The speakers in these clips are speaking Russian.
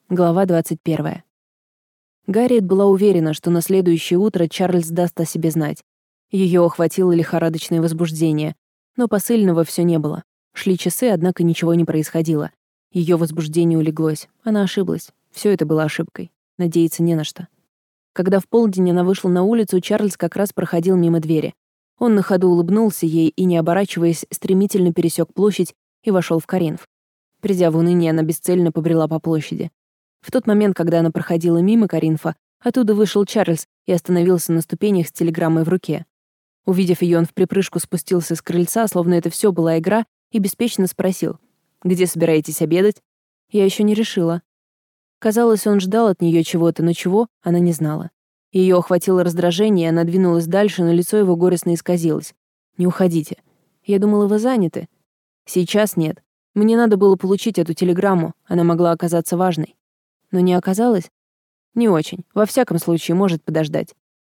Глава 21. Гарриет была уверена, что на следующее утро Чарльз даст о себе знать. Ее охватило лихорадочное возбуждение, но посыльного все не было. Шли часы, однако ничего не происходило. Ее возбуждение улеглось. Она ошиблась. Все это было ошибкой. Надеяться не на что. Когда в полдень она вышла на улицу, Чарльз как раз проходил мимо двери. Он на ходу улыбнулся ей и, не оборачиваясь, стремительно пересек площадь и вошел в Коринф. Придя в уныние, она бесцельно побрела по площади. В тот момент, когда она проходила мимо Коринфа, оттуда вышел Чарльз и остановился на ступенях с телеграммой в руке. Увидев ее, он вприпрыжку спустился с крыльца, словно это все была игра, и беспечно спросил: «Где собираетесь обедать?» «Я еще не решила». Казалось, он ждал от нее чего-то, но чего, она не знала. Ее охватило раздражение, и она двинулась дальше, но лицо его горестно исказилось. «Не уходите. Я думала, вы заняты». «Сейчас нет. Мне надо было получить эту телеграмму, она могла оказаться важной». «Но не оказалось?» «Не очень. Во всяком случае, может подождать».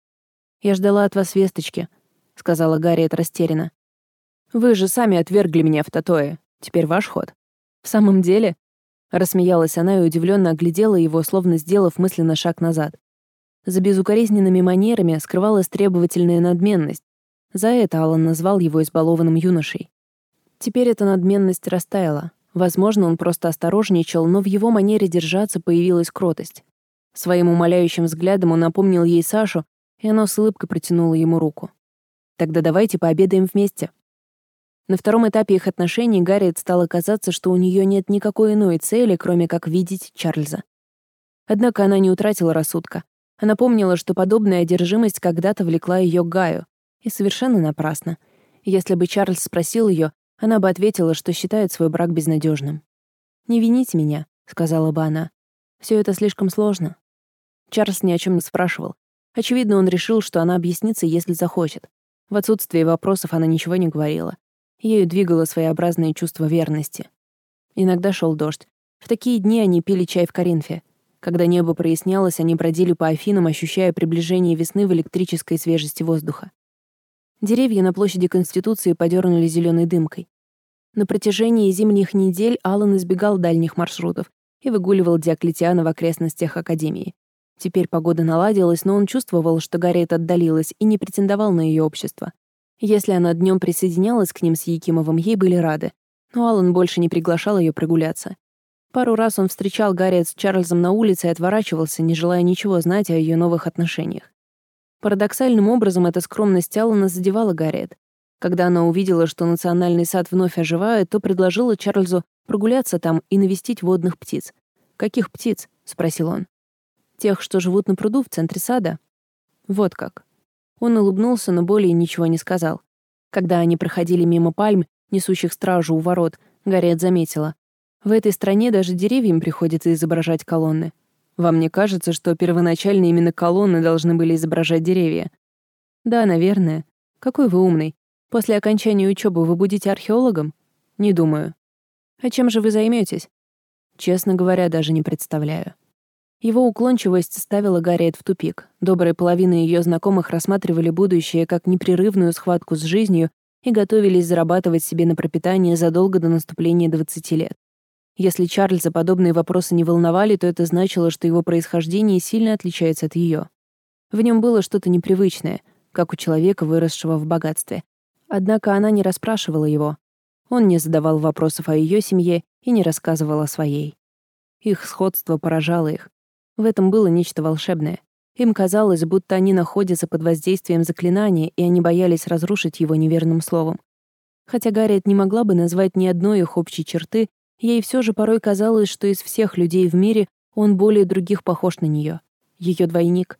«Я ждала от вас весточки», — сказала Гарриет растерянно. «Вы же сами отвергли меня в Татое. Теперь ваш ход». «В самом деле?» — рассмеялась она и удивленно оглядела его, словно сделав мысленно шаг назад. За безукоризненными манерами скрывалась требовательная надменность. За это Аллан назвал его избалованным юношей. Теперь эта надменность растаяла. Возможно, он просто осторожничал, но в его манере держаться появилась кротость. Своим умоляющим взглядом он напомнил ей Сашу, и она с улыбкой протянула ему руку. «Тогда давайте пообедаем вместе». На втором этапе их отношений Гарриет стало казаться, что у нее нет никакой иной цели, кроме как видеть Чарльза. Однако она не утратила рассудка. Она помнила, что подобная одержимость когда-то влекла ее к Гаю. И совершенно напрасно. Если бы Чарльз спросил ее, она бы ответила, что считает свой брак безнадежным. «Не вините меня», — сказала бы она. «Все это слишком сложно». Чарльз ни о чем не спрашивал. Очевидно, он решил, что она объяснится, если захочет. В отсутствие вопросов она ничего не говорила. Ею двигало своеобразное чувство верности. Иногда шел дождь. В такие дни они пили чай в Коринфе. Когда небо прояснялось, они бродили по Афинам, ощущая приближение весны в электрической свежести воздуха. Деревья на площади Конституции подернули зеленой дымкой. На протяжении зимних недель Аллан избегал дальних маршрутов и выгуливал Диоклетиана в окрестностях Академии. Теперь погода наладилась, но он чувствовал, что Гарриет отдалилась, и не претендовал на ее общество. Если она днем присоединялась к ним с Якимовым, ей были рады, но Аллан больше не приглашал ее прогуляться. Пару раз он встречал Гарриет с Чарльзом на улице и отворачивался, не желая ничего знать о ее новых отношениях. Парадоксальным образом эта скромность Аллана задевала Гарриет. Когда она увидела, что национальный сад вновь оживает, то предложила Чарльзу прогуляться там и навестить водных птиц. «Каких птиц?» — спросил он. «Тех, что живут на пруду в центре сада». «Вот как». Он улыбнулся, но более ничего не сказал. Когда они проходили мимо пальм, несущих стражу у ворот, Гарриет заметила: «В этой стране даже деревьям приходится изображать колонны. Вам не кажется, что первоначально именно колонны должны были изображать деревья?» «Да, наверное. Какой вы умный. После окончания учебы вы будете археологом?» «Не думаю». «А чем же вы займетесь?» «Честно говоря, даже не представляю». Его уклончивость ставила Гарриет в тупик. Добрая половина ее знакомых рассматривали будущее как непрерывную схватку с жизнью и готовились зарабатывать себе на пропитание задолго до наступления 20 лет. Если Чарльза подобные вопросы не волновали, то это значило, что его происхождение сильно отличается от ее. В нем было что-то непривычное, как у человека, выросшего в богатстве. Однако она не расспрашивала его. Он не задавал вопросов о ее семье и не рассказывал о своей. Их сходство поражало их. В этом было нечто волшебное. Им казалось, будто они находятся под воздействием заклинания, и они боялись разрушить его неверным словом. Хотя Гарриет не могла бы назвать ни одной их общей черты, ей все же порой казалось, что из всех людей в мире он более других похож на нее, ее двойник.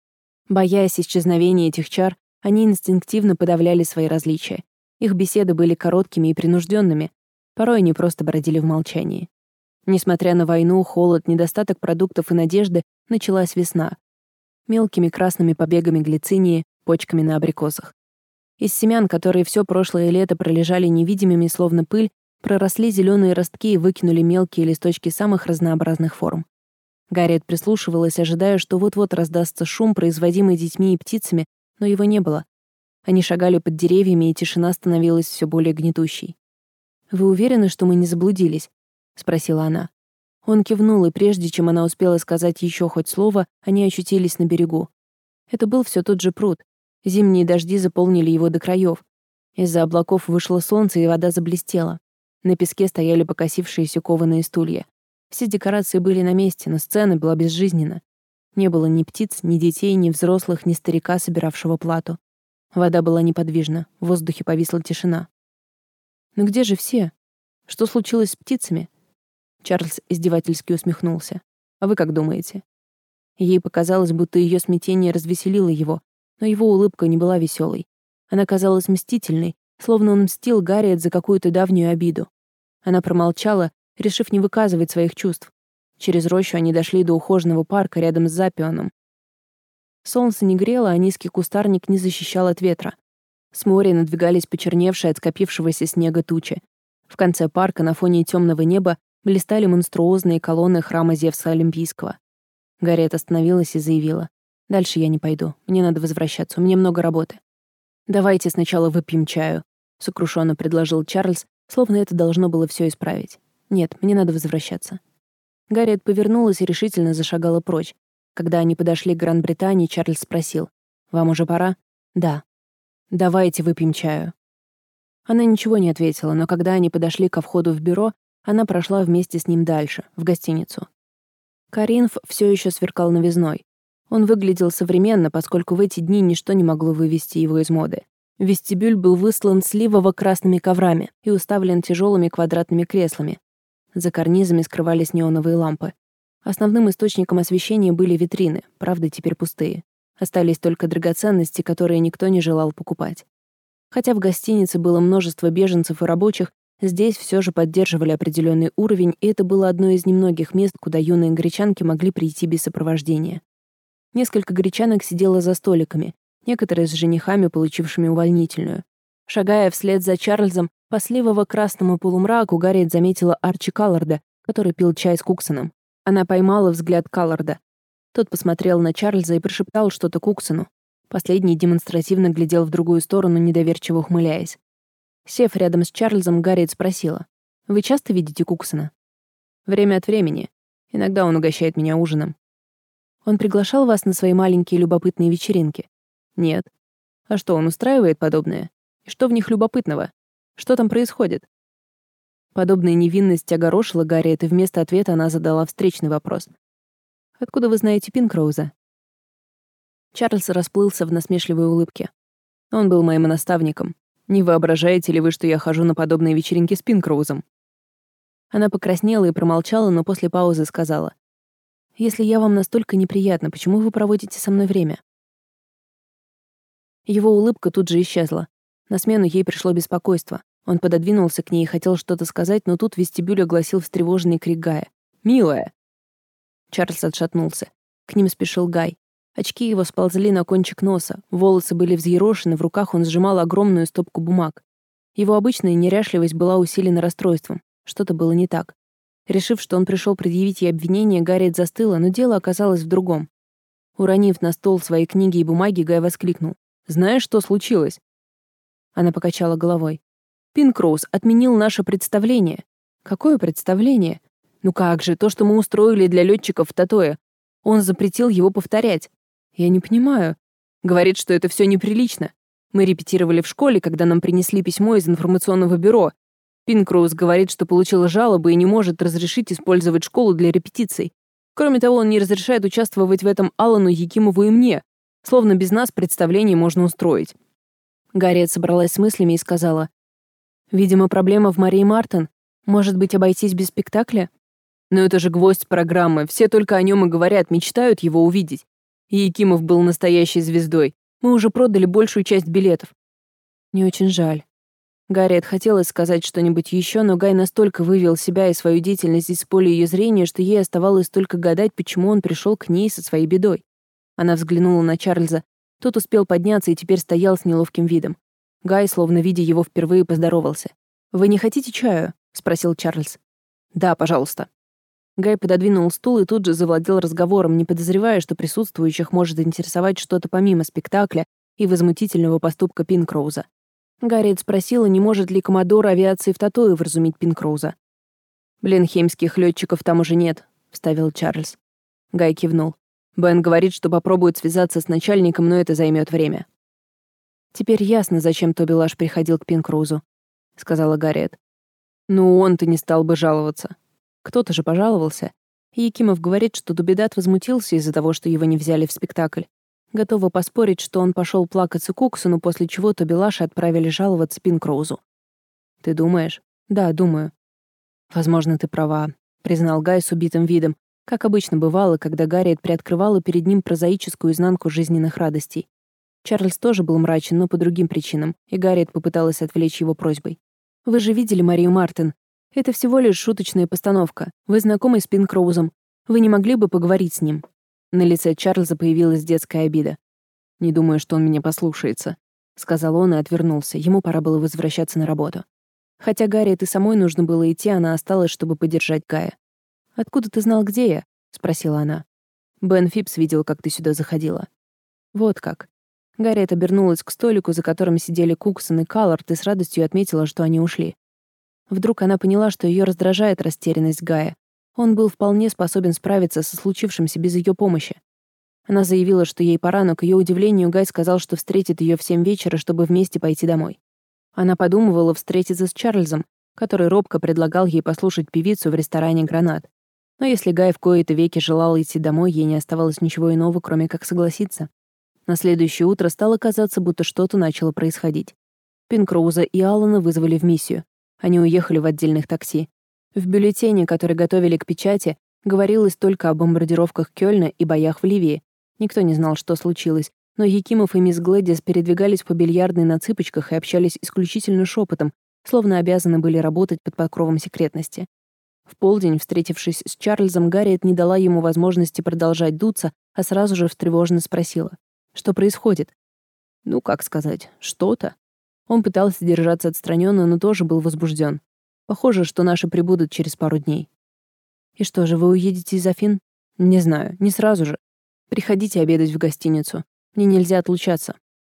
Боясь исчезновения этих чар, они инстинктивно подавляли свои различия. Их беседы были короткими и принужденными. Порой они просто бродили в молчании. Несмотря на войну, холод, недостаток продуктов и надежды, началась весна. Мелкими красными побегами глицинии, почками на абрикосах. Из семян, которые все прошлое лето пролежали невидимыми, словно пыль, проросли зеленые ростки и выкинули мелкие листочки самых разнообразных форм. Гарриет прислушивалась, ожидая, что вот-вот раздастся шум, производимый детьми и птицами, но его не было. Они шагали под деревьями, и тишина становилась все более гнетущей. «Вы уверены, что мы не заблудились?» — спросила она. Он кивнул, и прежде чем она успела сказать еще хоть слово, они очутились на берегу. Это был все тот же пруд. Зимние дожди заполнили его до краев. Из-за облаков вышло солнце, и вода заблестела. На песке стояли покосившиеся кованые стулья. Все декорации были на месте, но сцена была безжизненна. Не было ни птиц, ни детей, ни взрослых, ни старика, собиравшего плату. Вода была неподвижна, в воздухе повисла тишина. «Но где же все? Что случилось с птицами?» Чарльз издевательски усмехнулся. «А вы как думаете?» Ей показалось, будто ее смятение развеселило его, но его улыбка не была веселой. Она казалась мстительной, словно он мстил Гарриет за какую-то давнюю обиду. Она промолчала, решив не выказывать своих чувств. Через рощу они дошли до ухоженного парка рядом с Запионом. Солнце не грело, а низкий кустарник не защищал от ветра. С моря надвигались почерневшие от скопившегося снега тучи. В конце парка на фоне темного неба блистали монструозные колонны храма Зевса Олимпийского. Гарриет остановилась и заявила: «Дальше я не пойду. Мне надо возвращаться. У меня много работы». «Давайте сначала выпьем чаю», — сокрушенно предложил Чарльз, словно это должно было все исправить. «Нет, мне надо возвращаться». Гарриет повернулась и решительно зашагала прочь. Когда они подошли к Гран-Британии, Чарльз спросил: «Вам уже пора?» «Да». «Давайте выпьем чаю». Она ничего не ответила, но когда они подошли ко входу в бюро, она прошла вместе с ним дальше, в гостиницу. Коринф все еще сверкал новизной. Он выглядел современно, поскольку в эти дни ничто не могло вывести его из моды. Вестибюль был выслан сливово-красными коврами и уставлен тяжелыми квадратными креслами. За карнизами скрывались неоновые лампы. Основным источником освещения были витрины, правда, теперь пустые. Остались только драгоценности, которые никто не желал покупать. Хотя в гостинице было множество беженцев и рабочих, здесь все же поддерживали определенный уровень, и это было одно из немногих мест, куда юные гречанки могли прийти без сопровождения. Несколько гречанок сидело за столиками, некоторые с женихами, получившими увольнительную. Шагая вслед за Чарльзом по сливово-красному полумраку, Гарриет заметила Арчи Калларда, который пил чай с Куксоном. Она поймала взгляд Калларда. Тот посмотрел на Чарльза и прошептал что-то Куксону. Последний демонстративно глядел в другую сторону, недоверчиво ухмыляясь. Сев рядом с Чарльзом, Гарриет спросила: «Вы часто видите Куксона?» «Время от времени. Иногда он угощает меня ужином». «Он приглашал вас на свои маленькие любопытные вечеринки?» «Нет». «А что, он устраивает подобное? И что в них любопытного? Что там происходит?» Подобная невинность огорошила Гарриет, и вместо ответа она задала встречный вопрос. «Откуда вы знаете Пинкроуза?» Чарльз расплылся в насмешливой улыбке. «Он был моим наставником. Не воображаете ли вы, что я хожу на подобные вечеринки с Пинкроузом?» Она покраснела и промолчала, но после паузы сказала: «Если я вам настолько неприятна, почему вы проводите со мной время?» Его улыбка тут же исчезла. На смену ей пришло беспокойство. Он пододвинулся к ней и хотел что-то сказать, но тут вестибюль огласил встревоженный крик Гая: «Милая!» Чарльз отшатнулся. К ним спешил Гай. Очки его сползли на кончик носа, волосы были взъерошены, в руках он сжимал огромную стопку бумаг. Его обычная неряшливость была усилена расстройством. Что-то было не так. Решив, что он пришел предъявить ей обвинение, Гарриет застыла, но дело оказалось в другом. Уронив на стол свои книги и бумаги, Гай воскликнул: «Знаешь, что случилось?» Она покачала головой. «Пинкроуз отменил наше представление». «Какое представление?» «Ну как же, то, что мы устроили для летчиков в Татое. Он запретил его повторять». «Я не понимаю». «Говорит, что это все неприлично. Мы репетировали в школе, когда нам принесли письмо из информационного бюро. Пинкроуз говорит, что получил жалобы и не может разрешить использовать школу для репетиций. Кроме того, он не разрешает участвовать в этом Алану, Якимову и мне. Словно без нас представление можно устроить». Гарриет собралась с мыслями и сказала: «Видимо, проблема в Марии Мартин. Может быть, обойтись без спектакля?» «Но это же гвоздь программы. Все только о нем и говорят, мечтают его увидеть. И Якимов был настоящей звездой. Мы уже продали большую часть билетов». «Мне очень жаль». Гарриет хотелось сказать что-нибудь еще, но Гай настолько вывел себя и свою деятельность из поля ее зрения, что ей оставалось только гадать, почему он пришел к ней со своей бедой. Она взглянула на Чарльза. Тот успел подняться и теперь стоял с неловким видом. Гай, словно видя его впервые, поздоровался. «Вы не хотите чаю?» — спросил Чарльз. «Да, пожалуйста». Гай пододвинул стул и тут же завладел разговором, не подозревая, что присутствующих может интересовать что-то помимо спектакля и возмутительного поступка Пинкроуза. Гарриет спросила, не может ли коммодор авиации в Татое вразумить Пинкроуза. «Бленхеймских летчиков там уже нет», — вставил Чарльз. Гай кивнул. «Бен говорит, что попробует связаться с начальником, но это займет время». «Теперь ясно, зачем Тоби Лаш приходил к Пинкроузу», — сказала Гарриет. «Ну, он-то не стал бы жаловаться. Кто-то же пожаловался. И Якимов говорит, что Дубедат возмутился из-за того, что его не взяли в спектакль. Готова поспорить, что он пошел плакаться Куксону, после чего Тоби Лаша отправили жаловаться Пинкроузу». «Ты думаешь?» «Да, думаю». «Возможно, ты права», — признал Гай с убитым видом, как обычно бывало, когда Гарриет приоткрывала перед ним прозаическую изнанку жизненных радостей. Чарльз тоже был мрачен, но по другим причинам, и Гарриет попыталась отвлечь его просьбой. «Вы же видели Марию Мартин? Это всего лишь шуточная постановка. Вы знакомы с Пинкроузом. Вы не могли бы поговорить с ним?» На лице Чарльза появилась детская обида. «Не думаю, что он меня послушается», — сказал он и отвернулся. Ему пора было возвращаться на работу. Хотя Гарриет и самой нужно было идти, она осталась, чтобы поддержать Гая. «Откуда ты знал, где я?» — спросила она. «Бен Фипс видел, как ты сюда заходила». «Вот как». Гарриет обернулась к столику, за которым сидели Куксон и Каллард, и с радостью отметила, что они ушли. Вдруг она поняла, что ее раздражает растерянность Гая. Он был вполне способен справиться со случившимся без ее помощи. Она заявила, что ей пора, но к ее удивлению Гай сказал, что встретит ее в 7 вечера, чтобы вместе пойти домой. Она подумывала встретиться с Чарльзом, который робко предлагал ей послушать певицу в ресторане «Гранат». Но если Гай в кои-то веки желал идти домой, ей не оставалось ничего иного, кроме как согласиться. На следующее утро стало казаться, будто что-то начало происходить. Пинкроуза и Аллана вызвали в миссию. Они уехали в отдельных такси. В бюллетене, который готовили к печати, говорилось только о бомбардировках Кёльна и боях в Ливии. Никто не знал, что случилось, но Якимов и мисс Глэдис передвигались по бильярдной на цыпочках и общались исключительно шепотом, словно обязаны были работать под покровом секретности. В полдень, встретившись с Чарльзом, Гарриет не дала ему возможности продолжать дуться, а сразу же встревоженно спросила: «Что происходит?» «Ну, как сказать, что-то». Он пытался держаться отстраненно, но тоже был возбужден. «Похоже, что наши прибудут через пару дней». «И что же, вы уедете из Афин?» «Не знаю, не сразу же. Приходите обедать в гостиницу. Мне нельзя отлучаться».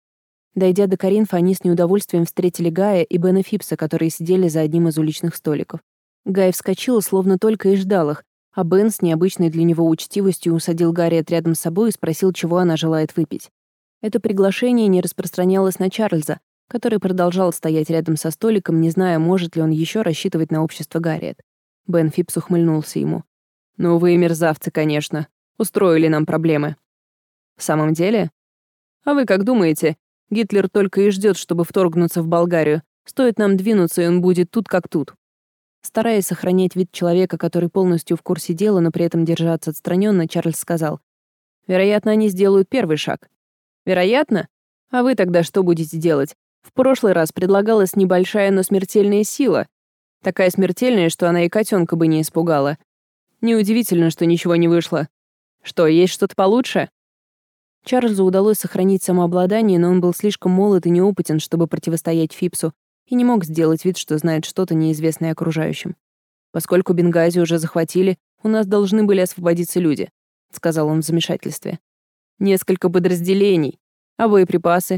Дойдя до Коринфа, они с неудовольствием встретили Гая и Бена Фипса, которые сидели за одним из уличных столиков. Гай вскочил, словно только и ждал их, а Бен с необычной для него учтивостью усадил Гарриет рядом с собой и спросил, чего она желает выпить. Это приглашение не распространялось на Чарльза, который продолжал стоять рядом со столиком, не зная, может ли он еще рассчитывать на общество Гарриет. Бен Фипс ухмыльнулся ему. «Ну вы и мерзавцы, конечно. Устроили нам проблемы». «В самом деле? А вы как думаете? Гитлер только и ждет, чтобы вторгнуться в Болгарию. Стоит нам двинуться, и он будет тут как тут». Стараясь сохранять вид человека, который полностью в курсе дела, но при этом держаться отстраненно, Чарльз сказал: «Вероятно, они сделают первый шаг». «Вероятно? А вы тогда что будете делать? В прошлый раз предлагалась небольшая, но смертельная сила. Такая смертельная, что она и котенка бы не испугала. Неудивительно, что ничего не вышло. Что, есть что-то получше?» Чарльзу удалось сохранить самообладание, но он был слишком молод и неопытен, чтобы противостоять Фипсу, и не мог сделать вид, что знает что-то неизвестное окружающим. «Поскольку Бенгази уже захватили, у нас должны были освободиться люди», — сказал он в замешательстве. «Несколько подразделений. А боеприпасы?»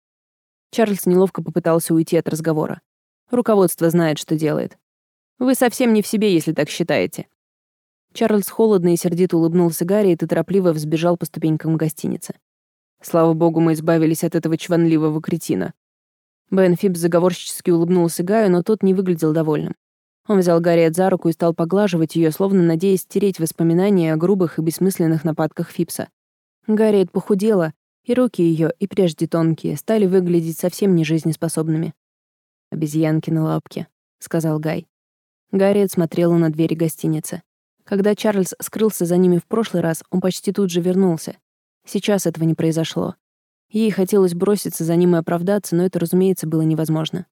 Чарльз неловко попытался уйти от разговора. «Руководство знает, что делает. Вы совсем не в себе, если так считаете». Чарльз холодно и сердито улыбнулся Гарриет и торопливо взбежал по ступенькам гостиницы. «Слава богу, мы избавились от этого чванливого кретина». Бен Фипс заговорщически улыбнулся Гаю, но тот не выглядел довольным. Он взял Гарриет за руку и стал поглаживать ее, словно надеясь стереть воспоминания о грубых и бессмысленных нападках Фипса. Гарриет похудела, и руки ее, и прежде тонкие, стали выглядеть совсем не жизнеспособными. «Обезьянки на лапке», — сказал Гай. Гарриет смотрела на двери гостиницы. Когда Чарльз скрылся за ними в прошлый раз, он почти тут же вернулся. Сейчас этого не произошло. Ей хотелось броситься за ним и оправдаться, но это, разумеется, было невозможно.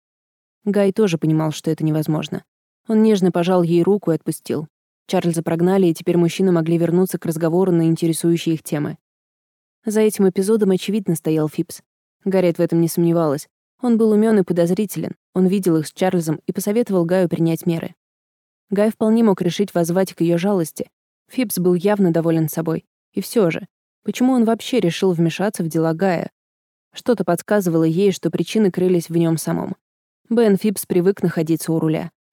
Гай тоже понимал, что это невозможно. Он нежно пожал ей руку и отпустил. Чарльза прогнали, и теперь мужчины могли вернуться к разговору на интересующие их темы. За этим эпизодом очевидно стоял Фипс. Гарриет в этом не сомневалась. Он был умён и подозрителен, он видел их с Чарльзом и посоветовал Гаю принять меры. Гай вполне мог решить воззвать к её жалости. Фипс был явно доволен собой. И всё же, почему он вообще решил вмешаться в дела Гая? Что-то подсказывало ей, что причины крылись в нем самом. Бен Фипс привык находиться у руля.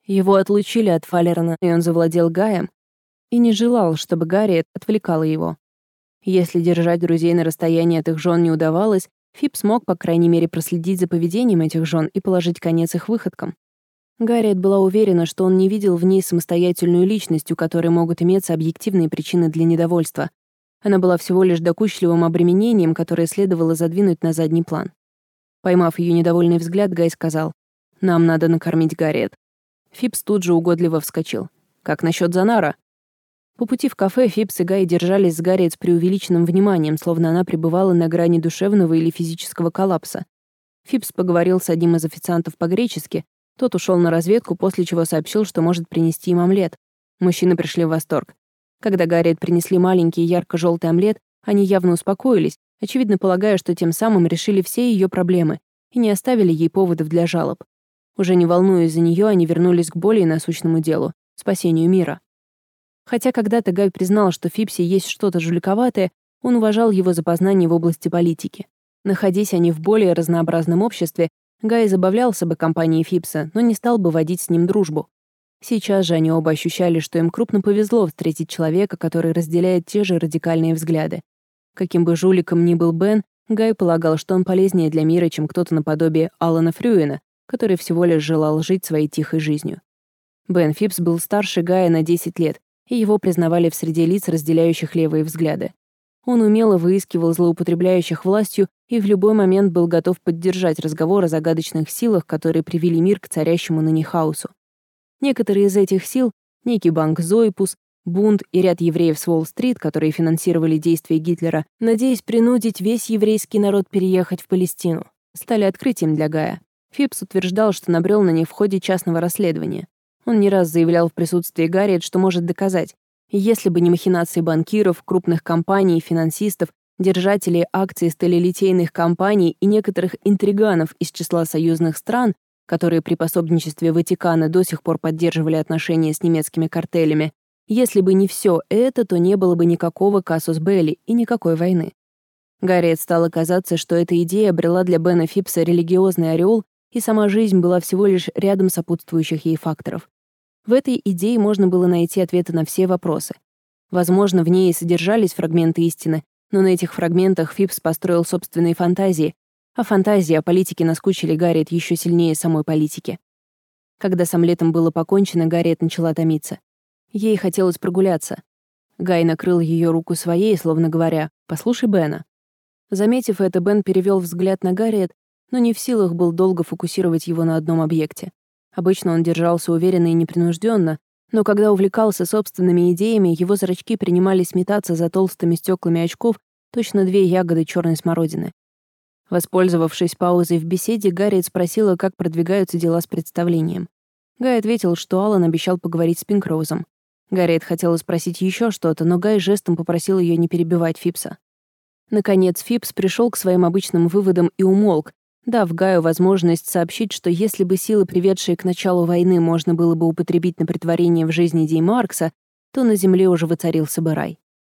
Его отлучили от Фалерна, и он завладел Гаем, и не желал, чтобы Гарриет отвлекала его. Если держать друзей на расстоянии от их жен не удавалось, Фипс смог, по крайней мере, проследить за поведением этих жен и положить конец их выходкам. Гарриет была уверена, что он не видел в ней самостоятельную личность, у которой могут иметься объективные причины для недовольства. Она была всего лишь докучливым обременением, которое следовало задвинуть на задний план. Поймав ее недовольный взгляд, Гай сказал: «Нам надо накормить Гарриет». Фипс тут же угодливо вскочил. «Как насчет Занара?» По пути в кафе Фипс и Гай держались с Гарриет с преувеличенным вниманием, словно она пребывала на грани душевного или физического коллапса. Фипс поговорил с одним из официантов по-гречески, тот ушел на разведку, после чего сообщил, что может принести им омлет. Мужчины пришли в восторг. Когда Гарриет принесли маленький ярко-желтый омлет, они явно успокоились, очевидно полагая, что тем самым решили все ее проблемы и не оставили ей поводов для жалоб. Уже не волнуясь за нее, они вернулись к более насущному делу — спасению мира. Хотя когда-то Гай признал, что в Фипсе есть что-то жуликоватое, он уважал его за познания в области политики. Находясь они в более разнообразном обществе, Гай забавлялся бы компанией Фипса, но не стал бы водить с ним дружбу. Сейчас же они оба ощущали, что им крупно повезло встретить человека, который разделяет те же радикальные взгляды. Каким бы жуликом ни был Бен, Гай полагал, что он полезнее для мира, чем кто-то наподобие Алана Фрюена, который всего лишь желал жить своей тихой жизнью. Бен Фипс был старше Гая на 10 лет, и его признавали в среде лиц, разделяющих левые взгляды. Он умело выискивал злоупотребляющих властью и в любой момент был готов поддержать разговор о загадочных силах, которые привели мир к царящему ныне хаосу. Некоторые из этих сил, некий банк Зоипус, бунт и ряд евреев с Уолл-стрит, которые финансировали действия Гитлера, надеясь принудить весь еврейский народ переехать в Палестину, стали открытием для Гая. Фипс утверждал, что набрел на них в ходе частного расследования. Он не раз заявлял в присутствии Гарриет, что может доказать. Если бы не махинации банкиров, крупных компаний, финансистов, держателей акций сталелитейных компаний и некоторых интриганов из числа союзных стран, которые при пособничестве Ватикана до сих пор поддерживали отношения с немецкими картелями, если бы не все это, то не было бы никакого казус белли и никакой войны. Гарриет стало казаться, что эта идея обрела для Бена Фипса религиозный ореол, и сама жизнь была всего лишь рядом сопутствующих ей факторов. В этой идее можно было найти ответы на все вопросы. Возможно, в ней и содержались фрагменты истины, но на этих фрагментах Фипс построил собственные фантазии, а фантазии о политике наскучили Гарриет еще сильнее самой политики. Когда с омлетом было покончено, Гарриет начала томиться. Ей хотелось прогуляться. Гай накрыл ее руку своей, словно говоря: «Послушай Бена». Заметив это, Бен перевел взгляд на Гарриет, но не в силах был долго фокусировать его на одном объекте. Обычно он держался уверенно и непринужденно, но когда увлекался собственными идеями, его зрачки принимались метаться за толстыми стеклами очков, точно 2 ягоды черной смородины. Воспользовавшись паузой в беседе, Гарриет спросила, как продвигаются дела с представлением. Гай ответил, что Аллан обещал поговорить с Пинкроузом. Гарриет хотела спросить еще что-то, но Гай жестом попросил ее не перебивать Фипса. Наконец Фипс пришел к своим обычным выводам и умолк, дав Гаю возможность сообщить, что если бы силы, приведшие к началу войны, можно было бы употребить на претворение в жизнь идей Маркса, то на Земле уже воцарился бы рай.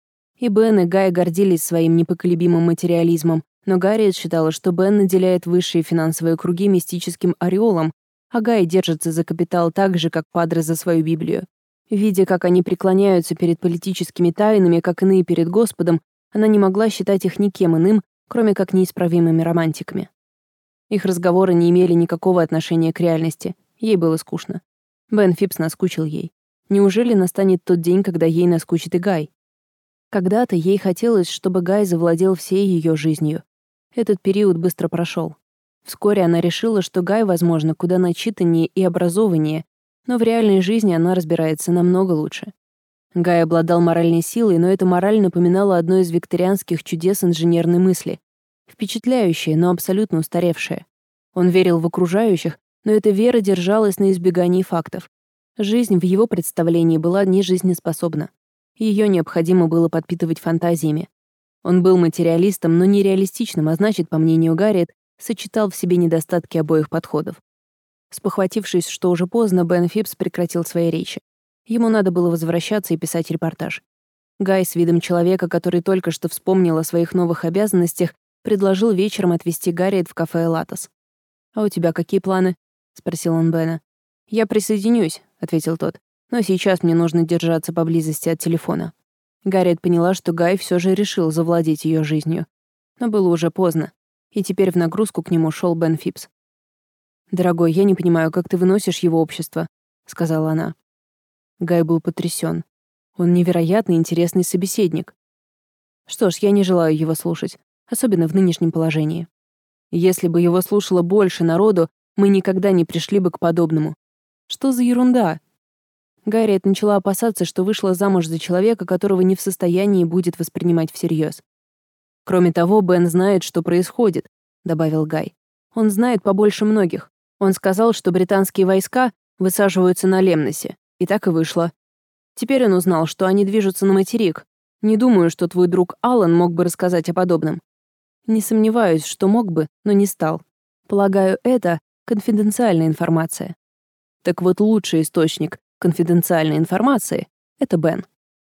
И Бен, и Гай гордились своим непоколебимым материализмом, но Гарриет считала, что Бен наделяет высшие финансовые круги мистическим ореолом, а Гай держится за капитал так же, как Падре за свою Библию. Видя, как они преклоняются перед политическими тайнами, как иные перед Господом, она не могла считать их никем иным, кроме как неисправимыми романтиками. Их разговоры не имели никакого отношения к реальности. Ей было скучно. Бен Фипс наскучил ей. Неужели настанет тот день, когда ей наскучит и Гай? Когда-то ей хотелось, чтобы Гай завладел всей ее жизнью. Этот период быстро прошел. Вскоре она решила, что Гай, возможно, куда начитаннее и образованнее, но в реальной жизни она разбирается намного лучше. Гай обладал моральной силой, но эта мораль напоминала одно из викторианских чудес инженерной мысли. Впечатляющее, но абсолютно устаревшее. Он верил в окружающих, но эта вера держалась на избегании фактов. Жизнь в его представлении была нежизнеспособна. Ее необходимо было подпитывать фантазиями. Он был материалистом, но нереалистичным, а значит, по мнению Гарриет, сочетал в себе недостатки обоих подходов. Спохватившись, что уже поздно, Бен Фипс прекратил свои речи. Ему надо было возвращаться и писать репортаж. Гай, с видом человека, который только что вспомнил о своих новых обязанностях, предложил вечером отвезти Гарриет в кафе «Латос». «А у тебя какие планы?» — спросил он Бена. «Я присоединюсь», — ответил тот. «Но сейчас мне нужно держаться поблизости от телефона». Гарриет поняла, что Гай все же решил завладеть ее жизнью. Но было уже поздно, и теперь в нагрузку к нему шел Бен Фипс. «Дорогой, я не понимаю, как ты выносишь его общество», — сказала она. Гай был потрясен. Он невероятно интересный собеседник. Что ж, я не желаю его слушать, особенно в нынешнем положении. Если бы его слушало больше народу, мы никогда не пришли бы к подобному. Что за ерунда? Гарриет начала опасаться, что вышла замуж за человека, которого не в состоянии будет воспринимать всерьез. «Кроме того, Бен знает, что происходит», — добавил Гай. «Он знает побольше многих. Он сказал, что британские войска высаживаются на Лемносе. И так и вышло. Теперь он узнал, что они движутся на материк. Не думаю, что твой друг Аллан мог бы рассказать о подобном. Не сомневаюсь, что мог бы, но не стал. Полагаю, это конфиденциальная информация. Так вот, лучший источник конфиденциальной информации — это Бен».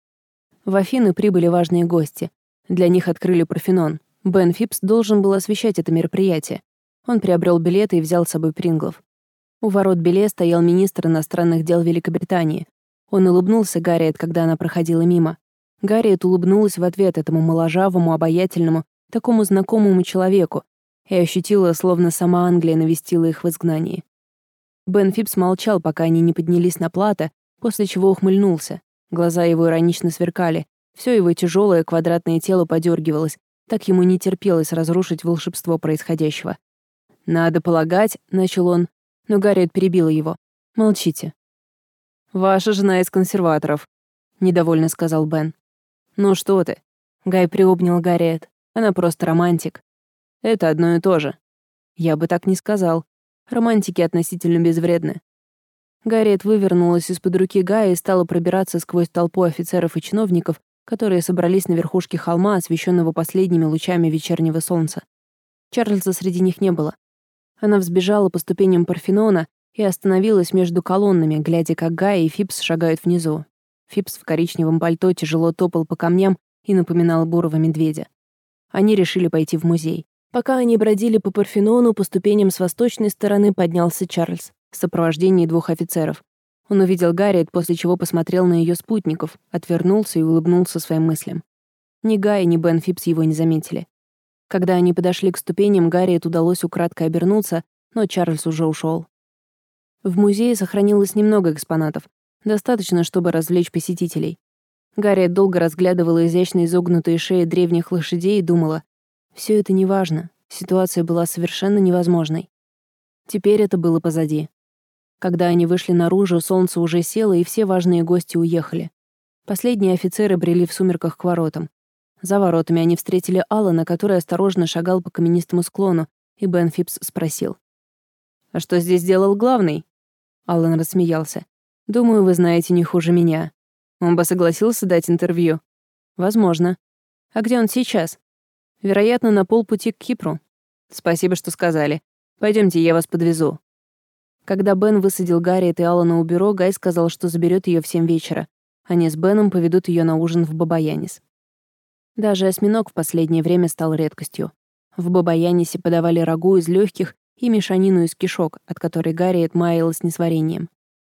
В Афины прибыли важные гости. Для них открыли Парфенон. Бен Фипс должен был освещать это мероприятие. Он приобрел билеты и взял с собой Принглов. У ворот Беле стоял министр иностранных дел Великобритании. Он улыбнулся Гарриет, когда она проходила мимо. Гарриет улыбнулась в ответ этому моложавому, обаятельному, такому знакомому человеку, и ощутила, словно сама Англия навестила их в изгнании. Бен Фипс молчал, пока они не поднялись на плато, после чего ухмыльнулся. Глаза его иронично сверкали. Все его тяжелое квадратное тело подергивалось. Так ему не терпелось разрушить волшебство происходящего. «Надо полагать», — начал он, но Гарриет перебила его. «Молчите». «Ваша жена из консерваторов», — недовольно сказал Бен. «Ну что ты?» — Гай приобнял Гарриет. «Она просто романтик». «Это одно и то же». «Я бы так не сказал. Романтики относительно безвредны». Гарриет вывернулась из-под руки Гая и стала пробираться сквозь толпу офицеров и чиновников, которые собрались на верхушке холма, освещенного последними лучами вечернего солнца. Чарльза среди них не было. Она взбежала по ступеням Парфенона и остановилась между колоннами, глядя, как Гай и Фипс шагают внизу. Фипс в коричневом пальто тяжело топал по камням и напоминал бурого медведя. Они решили пойти в музей. Пока они бродили по Парфенону, по ступеням с восточной стороны поднялся Чарльз в сопровождении 2 офицеров. Он увидел Гарриет, после чего посмотрел на ее спутников, отвернулся и улыбнулся своим мыслям. Ни Гай, ни Бен Фипс его не заметили. Когда они подошли к ступеням, Гарриет удалось украдкой обернуться, но Чарльз уже ушел. В музее сохранилось немного экспонатов, достаточно, чтобы развлечь посетителей. Гарриет долго разглядывала изящно изогнутые шеи древних лошадей и думала, все это неважно, ситуация была совершенно невозможной. Теперь это было позади. Когда они вышли наружу, солнце уже село, и все важные гости уехали. Последние офицеры брели в сумерках к воротам. За воротами они встретили Аллана, который осторожно шагал по каменистому склону, и Бен Фипс спросил. «А что здесь делал главный?» Аллан рассмеялся. «Думаю, вы знаете не хуже меня. Он бы согласился дать интервью?» «Возможно. А где он сейчас?» «Вероятно, на полпути к Кипру». «Спасибо, что сказали. Пойдемте, я вас подвезу». Когда Бен высадил Гарриет и Аллана у бюро, Гай сказал, что заберет ее в 7 вечера. Они с Беном поведут ее на ужин в Бабаянис. Даже осьминог в последнее время стал редкостью. В Бабаянисе подавали рагу из легких и мешанину из кишок, от которой Гарриет маялась несварением.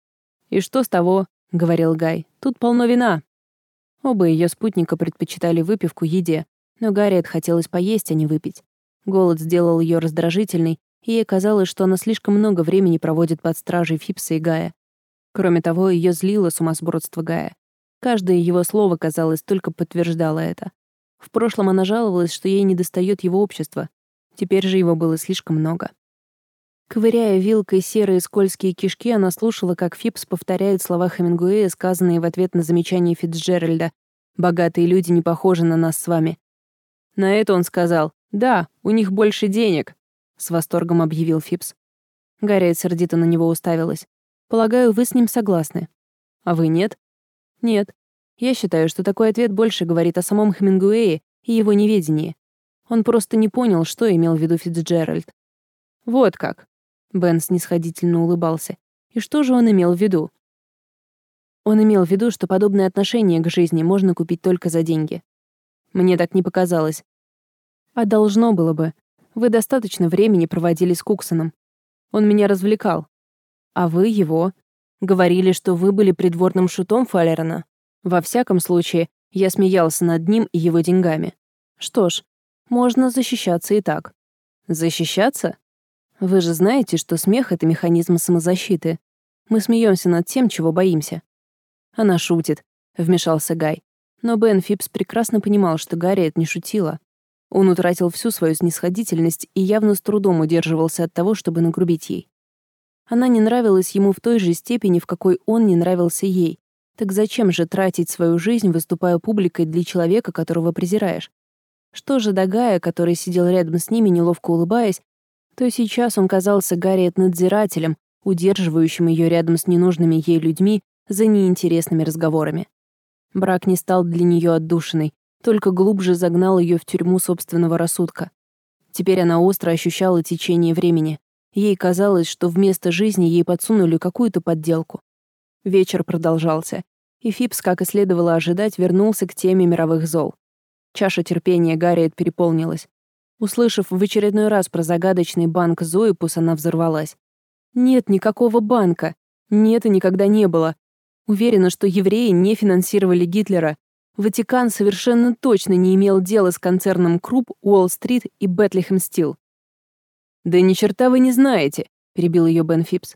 «И что с того?» — говорил Гай. «Тут полно вина». Оба ее спутника предпочитали выпивку еде, но Гарриет хотелось поесть, а не выпить. Голод сделал ее раздражительной, и ей казалось, что она слишком много времени проводит под стражей Фипса и Гая. Кроме того, ее злило сумасбродство Гая. Каждое его слово, казалось, только подтверждало это. В прошлом она жаловалась, что ей недостает его общества. Теперь же его было слишком много. Ковыряя вилкой серые скользкие кишки, она слушала, как Фипс повторяет слова Хемингуэя, сказанные в ответ на замечание Фицджеральда. «Богатые люди не похожи на нас с вами». На это он сказал: «Да, у них больше денег», — с восторгом объявил Фипс. Гарриет сердито на него уставилась. «Полагаю, вы с ним согласны». «А вы нет?» «Нет. Я считаю, что такой ответ больше говорит о самом Хемингуэе и его неведении. Он просто не понял, что имел в виду Фицджеральд». «Вот как». Бен снисходительно улыбался. «И что же он имел в виду?» Он имел в виду, что подобное отношение к жизни можно купить только за деньги. Мне так не показалось. А должно было бы. Вы достаточно времени проводили с Куксоном. Он меня развлекал. А вы его. Говорили, что вы были придворным шутом Фалерона. Во всяком случае, я смеялся над ним и его деньгами. Что ж, можно защищаться и так. Защищаться? Вы же знаете, что смех — это механизм самозащиты. Мы смеемся над тем, чего боимся. Она шутит, вмешался Гай. Но Бен Фипс прекрасно понимал, что Гарриет не шутила. Он утратил всю свою снисходительность и явно с трудом удерживался от того, чтобы нагрубить ей. Она не нравилась ему в той же степени, в какой он не нравился ей. Так зачем же тратить свою жизнь, выступая публикой для человека, которого презираешь? Что же до Гая, который сидел рядом с ними, неловко улыбаясь, то сейчас он казался Гарриет надзирателем, удерживающим ее рядом с ненужными ей людьми за неинтересными разговорами. Брак не стал для нее отдушиной, только глубже загнал ее в тюрьму собственного рассудка. Теперь она остро ощущала течение времени. Ей казалось, что вместо жизни ей подсунули какую-то подделку. Вечер продолжался, и Фипс, как и следовало ожидать, вернулся к теме мировых зол. Чаша терпения Гарриет переполнилась. Услышав в очередной раз про загадочный банк Зоипус, она взорвалась. «Нет никакого банка. Нет и никогда не было. Уверена, что евреи не финансировали Гитлера. Ватикан совершенно точно не имел дела с концерном Круп, Уолл-стрит и Бетлехем Стил». «Да ни черта вы не знаете», — перебил ее Бен Фипс.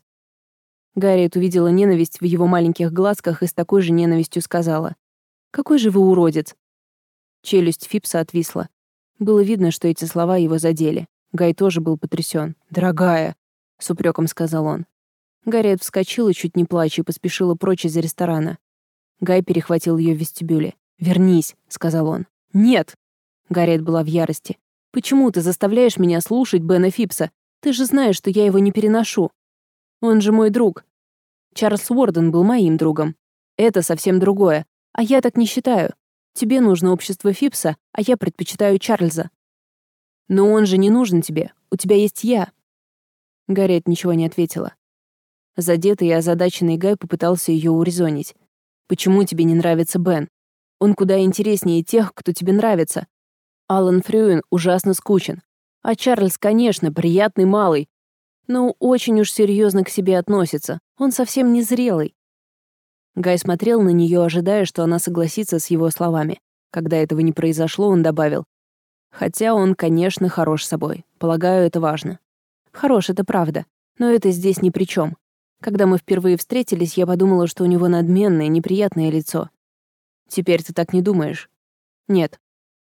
Гарриет увидела ненависть в его маленьких глазках и с такой же ненавистью сказала: «Какой же вы уродец!» Челюсть Фипса отвисла. Было видно, что эти слова его задели. Гай тоже был потрясен. «Дорогая!» — с упреком сказал он. Гарриет вскочила, чуть не плача, и поспешила прочь из ресторана. Гай перехватил ее в вестибюле. «Вернись», — сказал он. «Нет!» Гарриет была в ярости. «Почему ты заставляешь меня слушать Бена Фипса? Ты же знаешь, что я его не переношу. Он же мой друг. Чарльз Уорден был моим другом. Это совсем другое. А я так не считаю. Тебе нужно общество Фипса, а я предпочитаю Чарльза. Но он же не нужен тебе. У тебя есть я». Гарриет ничего не ответила. Задетый и озадаченный Гай попытался ее урезонить. «Почему тебе не нравится Бен? Он куда интереснее тех, кто тебе нравится. Алан Фрюен ужасно скучен. А Чарльз, конечно, приятный малый, но очень уж серьезно к себе относится. Он совсем не зрелый». Гай смотрел на нее, ожидая, что она согласится с его словами. Когда этого не произошло, он добавил: «Хотя он, конечно, хорош собой. Полагаю, это важно». «Хорош, это правда. Но это здесь ни при чем. Когда мы впервые встретились, я подумала, что у него надменное, неприятное лицо. Теперь ты так не думаешь?» «Нет».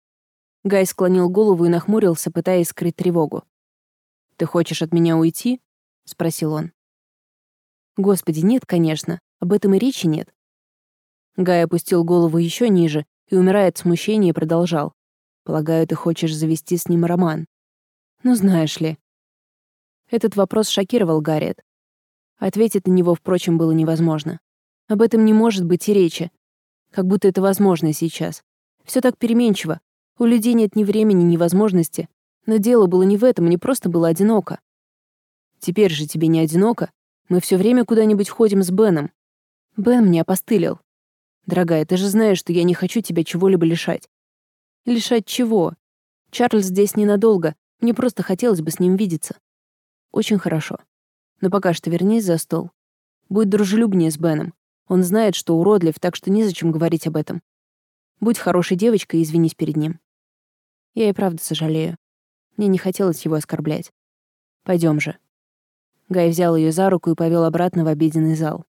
Гай склонил голову и нахмурился, пытаясь скрыть тревогу. «Ты хочешь от меня уйти?» — спросил он. «Господи, нет, конечно. Об этом и речи нет». Гай опустил голову еще ниже и, умирая от смущения, продолжал. «Полагаю, ты хочешь завести с ним роман. Ну, знаешь ли». Этот вопрос шокировал Гарриет. Ответить на него, впрочем, было невозможно. Об этом не может быть и речи. Как будто это возможно сейчас. Все так переменчиво. У людей нет ни времени, ни возможности. Но дело было не в этом, мне просто было одиноко. Теперь же тебе не одиноко. Мы все время куда-нибудь ходим с Беном. Бен мне опостылил. Дорогая, ты же знаешь, что я не хочу тебя чего-либо лишать. Лишать чего? Чарльз здесь ненадолго. Мне просто хотелось бы с ним видеться. Очень хорошо. Но пока что вернись за стол. Будь дружелюбнее с Беном. Он знает, что уродлив, так что незачем говорить об этом. Будь хорошей девочкой и извинись перед ним. Я и правда сожалею. Мне не хотелось его оскорблять. Пойдем же». Гай взял ее за руку и повел обратно в обеденный зал.